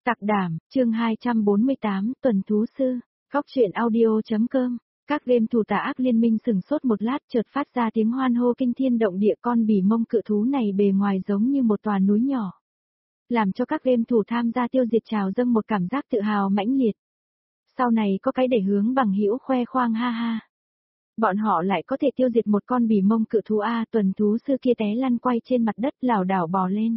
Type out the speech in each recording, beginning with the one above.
Sạc đảm, chương 248, tuần thú sư, góc truyện audio.com. Các game thủ tà ác liên minh sừng sốt một lát chợt phát ra tiếng hoan hô kinh thiên động địa. Con bỉ mông cự thú này bề ngoài giống như một tòa núi nhỏ, làm cho các game thủ tham gia tiêu diệt trào dâng một cảm giác tự hào mãnh liệt. Sau này có cái để hướng bằng hữu khoe khoang ha ha. Bọn họ lại có thể tiêu diệt một con bỉ mông cự thú a. Tuần thú sư kia té lăn quay trên mặt đất lảo đảo bò lên.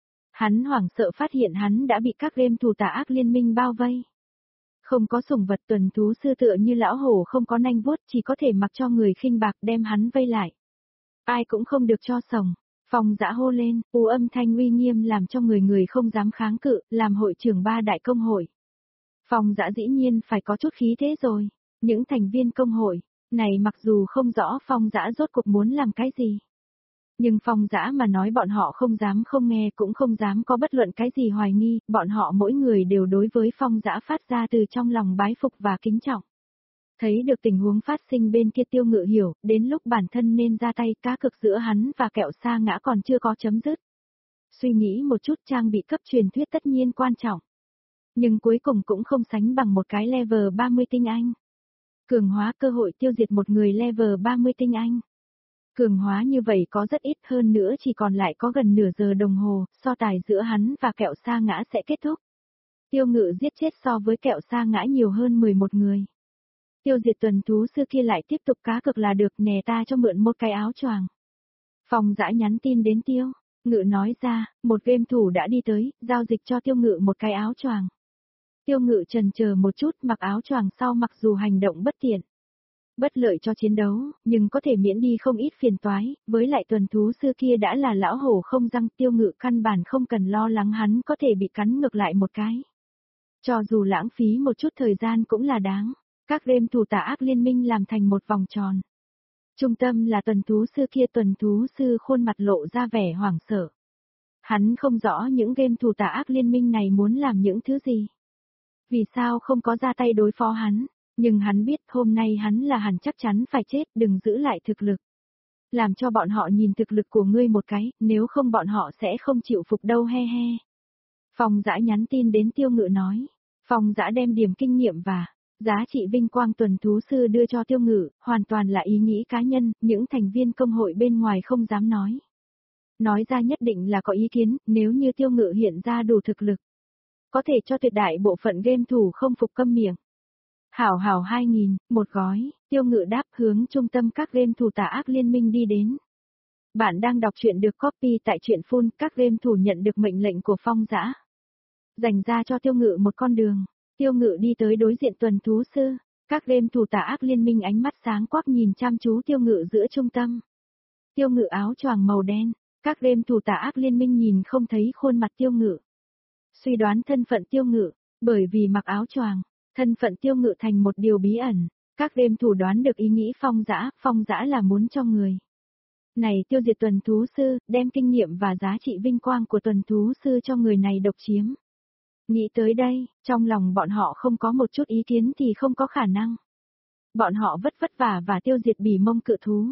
Hắn hoảng sợ phát hiện hắn đã bị các game thủ tà ác liên minh bao vây. Không có sủng vật, tuần thú sư tựa như lão hổ không có nanh vuốt, chỉ có thể mặc cho người khinh bạc đem hắn vây lại. Ai cũng không được cho sòng. Phong Dã hô lên, âm thanh uy nghiêm làm cho người không dám kháng cự, làm hội trưởng ba đại công hội. Phong Dã dĩ nhiên phải có chút khí thế rồi. Những thành viên công hội này mặc dù không rõ Phong Dã rốt cuộc muốn làm cái gì, nhưng Phong Dã mà nói bọn họ không dám không nghe, cũng không dám có bất luận cái gì hoài nghi. Bọn họ mỗi người đều đối với Phong Dã phát ra từ trong lòng bái phục và kính trọng. Thấy được tình huống phát sinh bên kia, Tiêu Ngự hiểu, đến lúc bản thân nên ra tay. Cá cược giữa hắn và Kẹo Sa Ngã còn chưa có chấm dứt. Suy nghĩ một chút, trang bị cấp truyền thuyết tất nhiên quan trọng, nhưng cuối cùng cũng không sánh bằng một cái level 30 tinh anh. Cường hóa cơ hội tiêu diệt một người level 30 tinh anh. Cường hóa như vậy có rất ít, hơn nữa chỉ còn lại có gần nửa giờ đồng hồ, so tài giữa hắn và Kẹo Sa Ngã sẽ kết thúc. Tiêu Ngự giết chết so với Kẹo Sa Ngã nhiều hơn 11 người. Tiêu diệt tuần thú sư kia lại tiếp tục cá cược là được, nè ta cho mượn một cái áo choàng. Phong Dã nhắn tin đến Tiêu Ngự nói ra, một game thủ đã đi tới, giao dịch cho Tiêu Ngự một cái áo choàng. Tiêu Ngự chần chờ một chút, mặc áo choàng sau mặc dù hành động bất tiện, bất lợi cho chiến đấu, nhưng có thể miễn đi không ít phiền toái. Với lại tuần thú sư kia đã là lão hổ không răng, Tiêu Ngự căn bản không cần lo lắng hắn có thể bị cắn ngược lại một cái. Cho dù lãng phí một chút thời gian cũng là đáng. Các game thủ tà ác liên minh làm thành một vòng tròn. Trung tâm là tuần thú sư kia, tuần thú sư khuôn mặt lộ ra vẻ hoảng sợ. Hắn không rõ những game thủ tà ác liên minh này muốn làm những thứ gì. Vì sao không có ra tay đối phó hắn? Nhưng hắn biết hôm nay hắn là hẳn chắc chắn phải chết, đừng giữ lại thực lực. Làm cho bọn họ nhìn thực lực của ngươi một cái, nếu không bọn họ sẽ không chịu phục đâu he he. Phong Dã nhắn tin đến Tiêu Ngự nói. Phong Dã đem điểm kinh nghiệm và giá trị vinh quang tuần thú sư đưa cho Tiêu Ngự, hoàn toàn là ý nghĩ cá nhân, những thành viên công hội bên ngoài không dám nói. Nói ra nhất định là có ý kiến, nếu như Tiêu Ngự hiện ra đủ thực lực, có thể cho tuyệt đại bộ phận game thủ không phục câm miệng. Hảo 2000, một gói. Tiêu Ngự đáp, hướng trung tâm các game thủ tà ác liên minh đi đến. Bạn đang đọc truyện được copy tại truyện full. Các game thủ nhận được mệnh lệnh của Phong Dã, dành ra cho Tiêu Ngự một con đường. Tiêu Ngự đi tới đối diện tuần thú sư. Các game thủ tà ác liên minh ánh mắt sáng quắc nhìn chăm chú Tiêu Ngự giữa trung tâm. Tiêu Ngự áo choàng màu đen. Các game thủ tà ác liên minh nhìn không thấy khuôn mặt Tiêu Ngự, suy đoán thân phận Tiêu Ngự, bởi vì mặc áo choàng, thân phận Tiêu Ngự thành một điều bí ẩn. Các game thủ đoán được ý nghĩ Phong Dã là muốn cho người này tiêu diệt tuần thú sư, đem kinh nghiệm và giá trị vinh quang của tuần thú sư cho người này độc chiếm. Nghĩ tới đây, trong lòng bọn họ không có một chút ý kiến thì không có khả năng. Bọn họ vất vả và tiêu diệt bỉ mông cự thú,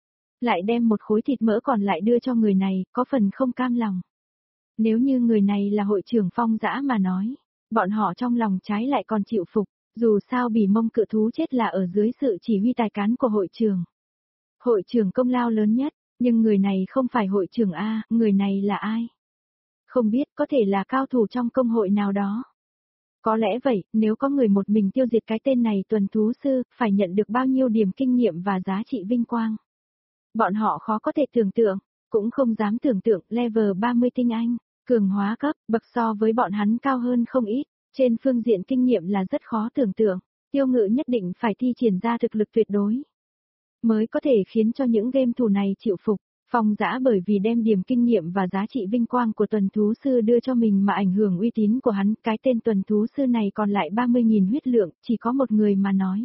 lại đem một khối thịt mỡ còn lại đưa cho người này, có phần không cam lòng. Nếu như người này là hội trưởng Phong Dã mà nói, bọn họ trong lòng trái lại còn chịu phục. Dù sao bỉ mông cự thú chết là ở dưới sự chỉ huy tài cán của hội trưởng. Hội trưởng công lao lớn nhất, nhưng người này không phải hội trưởng a, người này là ai? Không biết, có thể là cao thủ trong công hội nào đó. Có lẽ vậy, nếu có người một mình tiêu diệt cái tên này tuần thú sư, phải nhận được bao nhiêu điểm kinh nghiệm và giá trị vinh quang. Bọn họ khó có thể tưởng tượng, cũng không dám tưởng tượng level 30 tinh anh, cường hóa cấp, bậc so với bọn hắn cao hơn không ít. Trên phương diện kinh nghiệm là rất khó tưởng tượng, Tiêu Ngự nhất định phải thi triển ra thực lực tuyệt đối, mới có thể khiến cho những game thủ này chịu phục. Phong Dã bởi vì đem điểm kinh nghiệm và giá trị vinh quang của tuần thú sư đưa cho mình mà ảnh hưởng uy tín của hắn, cái tên tuần thú sư này còn lại 30.000 huyết lượng, chỉ có một người mà nói.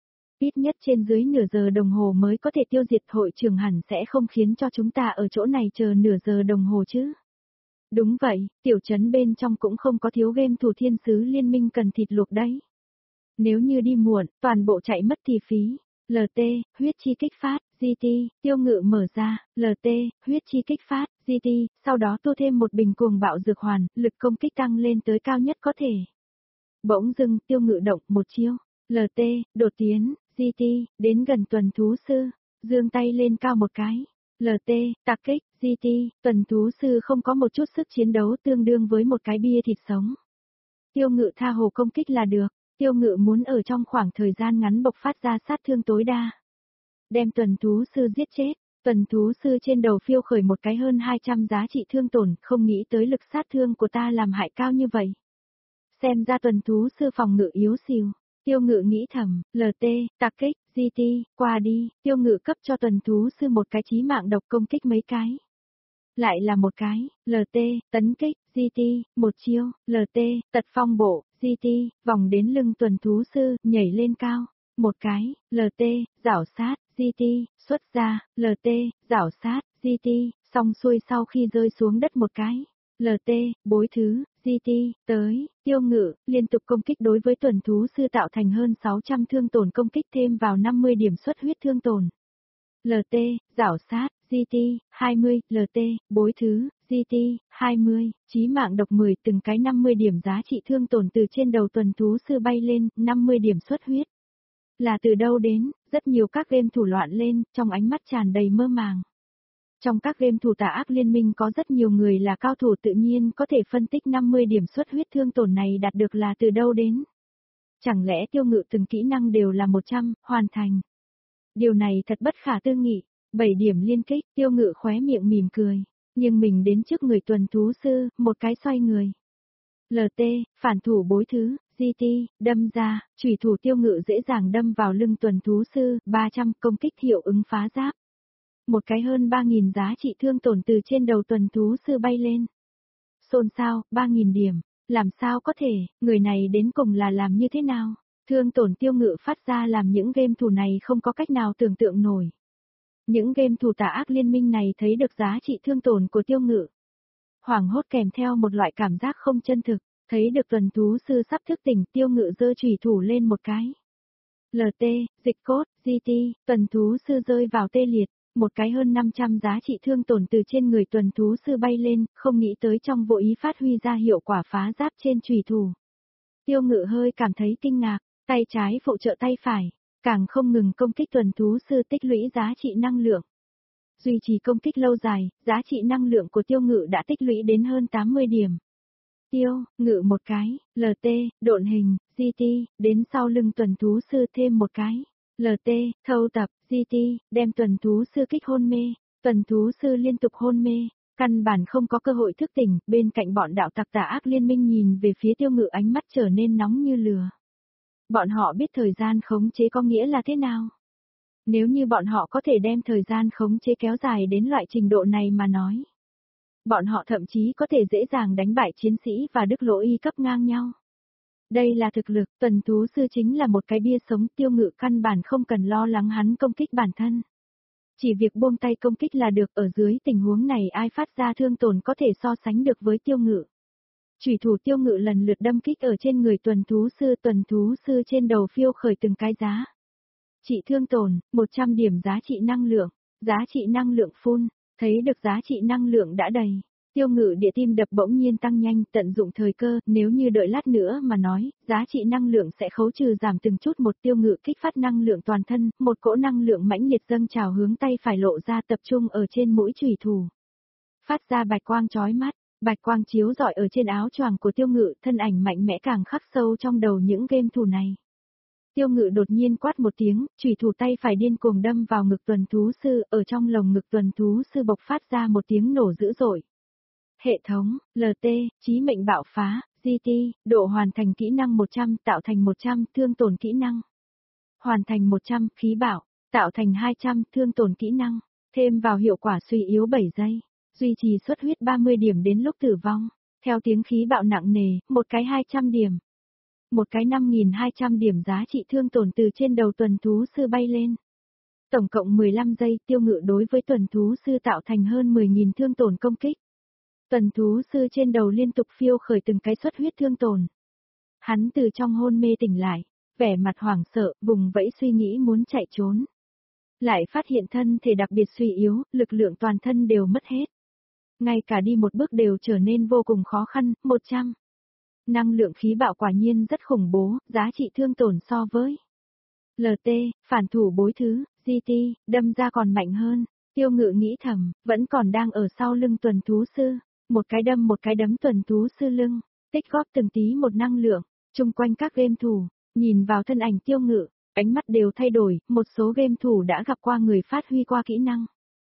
Ít nhất trên dưới nửa giờ đồng hồ mới có thể tiêu diệt, hội trưởng hẳn sẽ không khiến cho chúng ta ở chỗ này chờ nửa giờ đồng hồ chứ. Đúng vậy, tiểu trấn bên trong cũng không có thiếu game thủ thiên sứ liên minh cần thịt luộc đấy. Nếu như đi muộn, toàn bộ chạy mất thì phí. LT, huyết chi kích phát, GT, Tiêu Ngự mở ra, LT, huyết chi kích phát, GT, sau đó tô thêm một bình cuồng bạo dược hoàn, lực công kích tăng lên tới cao nhất có thể. Bỗng dưng, Tiêu Ngự động một chiêu, LT, đột tiến, GT, đến gần tuần thú sư, giương tay lên cao một cái. LT, tạc kích, GT, tuần thú sư không có một chút sức chiến đấu tương đương với một cái bia thịt sống. Tiêu Ngự tha hồ công kích là được, Tiêu Ngự muốn ở trong khoảng thời gian ngắn bộc phát ra sát thương tối đa. Đem tuần thú sư giết chết, tuần thú sư trên đầu phiêu khởi một cái hơn 200 giá trị thương tổn, không nghĩ tới lực sát thương của ta làm hại cao như vậy. Xem ra tuần thú sư phòng ngự yếu xìu. Tiêu Ngự nghĩ thầm, LT, tạc kích, GT, qua đi, Tiêu Ngự cấp cho tuần thú sư một cái chí mạng độc công kích mấy cái. Lại là một cái, LT, tấn kích, GT, một chiêu, LT, tật phong bộ, GT, vòng đến lưng tuần thú sư, nhảy lên cao, một cái, LT, giảo sát, GT, xuất ra, LT, giảo sát, GT, xong xuôi sau khi rơi xuống đất một cái. LT, bối thứ, GT, tới, Tiêu Ngự, liên tục công kích đối với tuần thú sư tạo thành hơn 600 thương tổn công kích thêm vào 50 điểm xuất huyết thương tổn. LT, giảo sát, GT, 20, LT, bối thứ, GT, 20, chí mạng độc 10 từng cái 50 điểm giá trị thương tổn từ trên đầu tuần thú sư bay lên, 50 điểm xuất huyết. Là từ đâu đến, rất nhiều các game thủ loạn lên, trong ánh mắt tràn đầy mơ màng. Trong các game thủ tà ác liên minh có rất nhiều người là cao thủ tự nhiên có thể phân tích 50 điểm xuất huyết thương tổn này đạt được là từ đâu đến. Chẳng lẽ Tiêu Ngự từng kỹ năng đều là 100, hoàn thành. Điều này thật bất khả tư nghị, 7 điểm liên kích, Tiêu Ngự khóe miệng mỉm cười, nhưng mình đến trước người tuần thú sư, một cái xoay người. LT, phản thủ bối thứ, GT, đâm ra, chủy thủ Tiêu Ngự dễ dàng đâm vào lưng tuần thú sư, 300 công kích hiệu ứng phá giáp. Một cái hơn 3.000 giá trị thương tổn từ trên đầu tuần thú sư bay lên. Xôn xao, 3.000 điểm, làm sao có thể, người này đến cùng là làm như thế nào? Thương tổn Tiêu Ngự phát ra làm những game thủ này không có cách nào tưởng tượng nổi. Những game thủ tà ác liên minh này thấy được giá trị thương tổn của Tiêu Ngự. Hoảng hốt kèm theo một loại cảm giác không chân thực, thấy được tuần thú sư sắp thức tỉnh, Tiêu Ngự giơ chủy thủ lên một cái. LT, dịch cốt, GT, tuần thú sư rơi vào tê liệt, một cái hơn 500 giá trị thương tổn từ trên người tuần thú sư bay lên, không nghĩ tới trong vô ý phát huy ra hiệu quả phá giáp trên chủy thủ. Tiêu Ngự hơi cảm thấy kinh ngạc, tay trái phụ trợ tay phải, càng không ngừng công kích tuần thú sư tích lũy giá trị năng lượng. Duy trì công kích lâu dài, giá trị năng lượng của Tiêu Ngự đã tích lũy đến hơn 80 điểm. Tiêu, Ngự một cái, LT, độn hình, GT, đến sau lưng tuần thú sư thêm một cái. LT, thâu tập, GT, đem tuần thú sư kích hôn mê, tuần thú sư liên tục hôn mê, căn bản không có cơ hội thức tỉnh, bên cạnh bọn đạo tặc tà ác liên minh nhìn về phía Tiêu Ngự ánh mắt trở nên nóng như lửa. Bọn họ biết thời gian khống chế có nghĩa là thế nào. Nếu như bọn họ có thể đem thời gian khống chế kéo dài đến loại trình độ này mà nói. Bọn họ thậm chí có thể dễ dàng đánh bại chiến sĩ và đức lỗ y cấp ngang nhau. Đây là thực lực, tuần thú sư chính là một cái bia sống, Tiêu Ngự căn bản không cần lo lắng hắn công kích bản thân. Chỉ việc buông tay công kích là được, ở dưới tình huống này ai phát ra thương tổn có thể so sánh được với Tiêu Ngự. Chủy thủ Tiêu Ngự lần lượt đâm kích ở trên người tuần thú sư trên đầu phiêu khởi từng cái giá. Trị thương tổn, 100 điểm giá trị năng lượng, giá trị năng lượng full, thấy được giá trị năng lượng đã đầy. Tiêu Ngự địa tim đập bỗng nhiên tăng nhanh, tận dụng thời cơ, nếu như đợi lát nữa mà nói, giá trị năng lượng sẽ khấu trừ giảm từng chút một. Tiêu Ngự kích phát năng lượng toàn thân, một cỗ năng lượng mãnh liệt dâng trào hướng tay phải lộ ra tập trung ở trên mũi chủy thủ. Phát ra bạch quang chói mắt, bạch quang chiếu rọi ở trên áo choàng của Tiêu Ngự, thân ảnh mạnh mẽ càng khắc sâu trong đầu những game thủ này. Tiêu Ngự đột nhiên quát một tiếng, chủy thủ tay phải điên cuồng đâm vào ngực tuần thú sư, ở trong lồng ngực tuần thú sư bộc phát ra một tiếng nổ dữ dội. Hệ thống, LT, chí mệnh bạo phá, GT, độ hoàn thành kỹ năng 100, tạo thành 100, thương tổn kỹ năng. Hoàn thành 100, khí bạo, tạo thành 200, thương tổn kỹ năng, thêm vào hiệu quả suy yếu 7 giây, duy trì xuất huyết 30 điểm đến lúc tử vong, theo tiếng khí bạo nặng nề, một cái 200 điểm. Một cái 5.200 điểm giá trị thương tổn từ trên đầu tuần thú sư bay lên. Tổng cộng 15 giây, Tiêu Ngự đối với tuần thú sư tạo thành hơn 10.000 thương tổn công kích. Tuần thú sư trên đầu liên tục phiêu khởi từng cái xuất huyết thương tổn. Hắn từ trong hôn mê tỉnh lại, vẻ mặt hoảng sợ, vùng vẫy suy nghĩ muốn chạy trốn. Lại phát hiện thân thể đặc biệt suy yếu, lực lượng toàn thân đều mất hết. ngay cả đi một bước đều trở nên vô cùng khó khăn, 100. Năng lượng khí bạo quả nhiên rất khủng bố, giá trị thương tổn so với LT, phản thủ bối thứ, GT, đâm ra còn mạnh hơn. Tiêu Ngự nghĩ thầm, vẫn còn đang ở sau lưng tuần thú sư, một cái đâm một cái đấm tuần thú sư lưng, tích góp từng tí một năng lượng, chung quanh các game thủ, nhìn vào thân ảnh Tiêu Ngự, ánh mắt đều thay đổi, một số game thủ đã gặp qua người phát huy qua kỹ năng.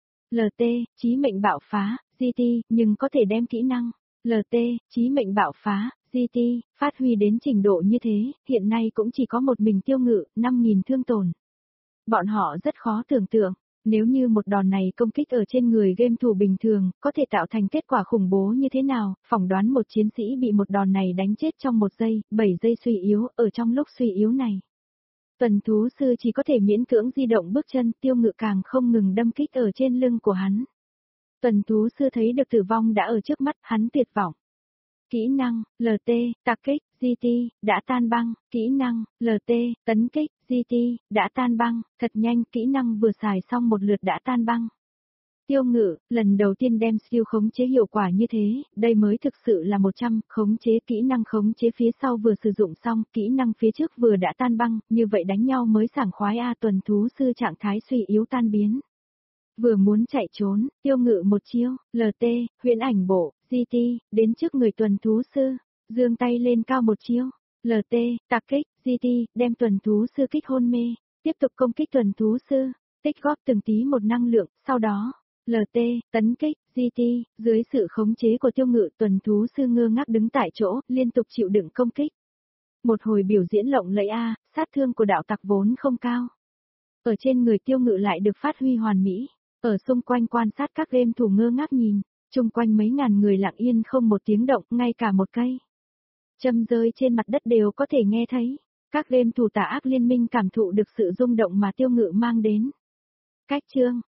LT, chí mệnh bạo phá, GT, nhưng có thể đem kỹ năng LT, chí mệnh bạo phá, GT, phát huy đến trình độ như thế, hiện nay cũng chỉ có một mình Tiêu Ngự, 5.000 thương tổn. Bọn họ rất khó tưởng tượng, nếu như một đòn này công kích ở trên người game thủ bình thường, có thể tạo thành kết quả khủng bố như thế nào, phỏng đoán một chiến sĩ bị một đòn này đánh chết trong 1 giây, 7 giây suy yếu, ở trong lúc suy yếu này. Tuần thú sư chỉ có thể miễn cưỡng di động bước chân, Tiêu Ngự càng không ngừng đâm kích ở trên lưng của hắn. Tuần thú sư thấy được tử vong đã ở trước mắt, hắn tuyệt vọng. Kỹ năng, LT, tạc kích, GT, đã tan băng, kỹ năng, LT, tấn kích, GT, đã tan băng, thật nhanh, kỹ năng vừa xài xong một lượt đã tan băng. Tiêu Ngự, lần đầu tiên đem skill khống chế hiệu quả như thế, đây mới thực sự là 100, khống chế kỹ năng khống chế phía sau vừa sử dụng xong, kỹ năng phía trước vừa đã tan băng, như vậy đánh nhau mới sảng khoái a. Tuần thú sư trạng thái suy yếu tan biến. Vừa muốn chạy trốn, Tiêu Ngự một chiêu, LT, huyễn ảnh bộ, GT, đến trước người tuần thú sư, giương tay lên cao một chiêu, LT, tạc kích, GT, đem tuần thú sư kích hôn mê, tiếp tục công kích tuần thú sư, tích góp từng tí một năng lượng, sau đó, LT, tấn kích, GT, dưới sự khống chế của Tiêu Ngự tuần thú sư ngơ ngác đứng tại chỗ, liên tục chịu đựng công kích. Một hồi biểu diễn lộng lẫy a, sát thương của đạo tặc vốn không cao. Ở trên người Tiêu Ngự lại được phát huy hoàn mỹ. Ở xung quanh quan sát các game thủ ngơ ngác nhìn, chung quanh mấy ngàn người lặng yên không một tiếng động, ngay cả một cây châm rơi trên mặt đất đều có thể nghe thấy. Các game thủ Tà Ác Liên Minh cảm thụ được sự rung động mà Tiêu Ngự mang đến. Cách chương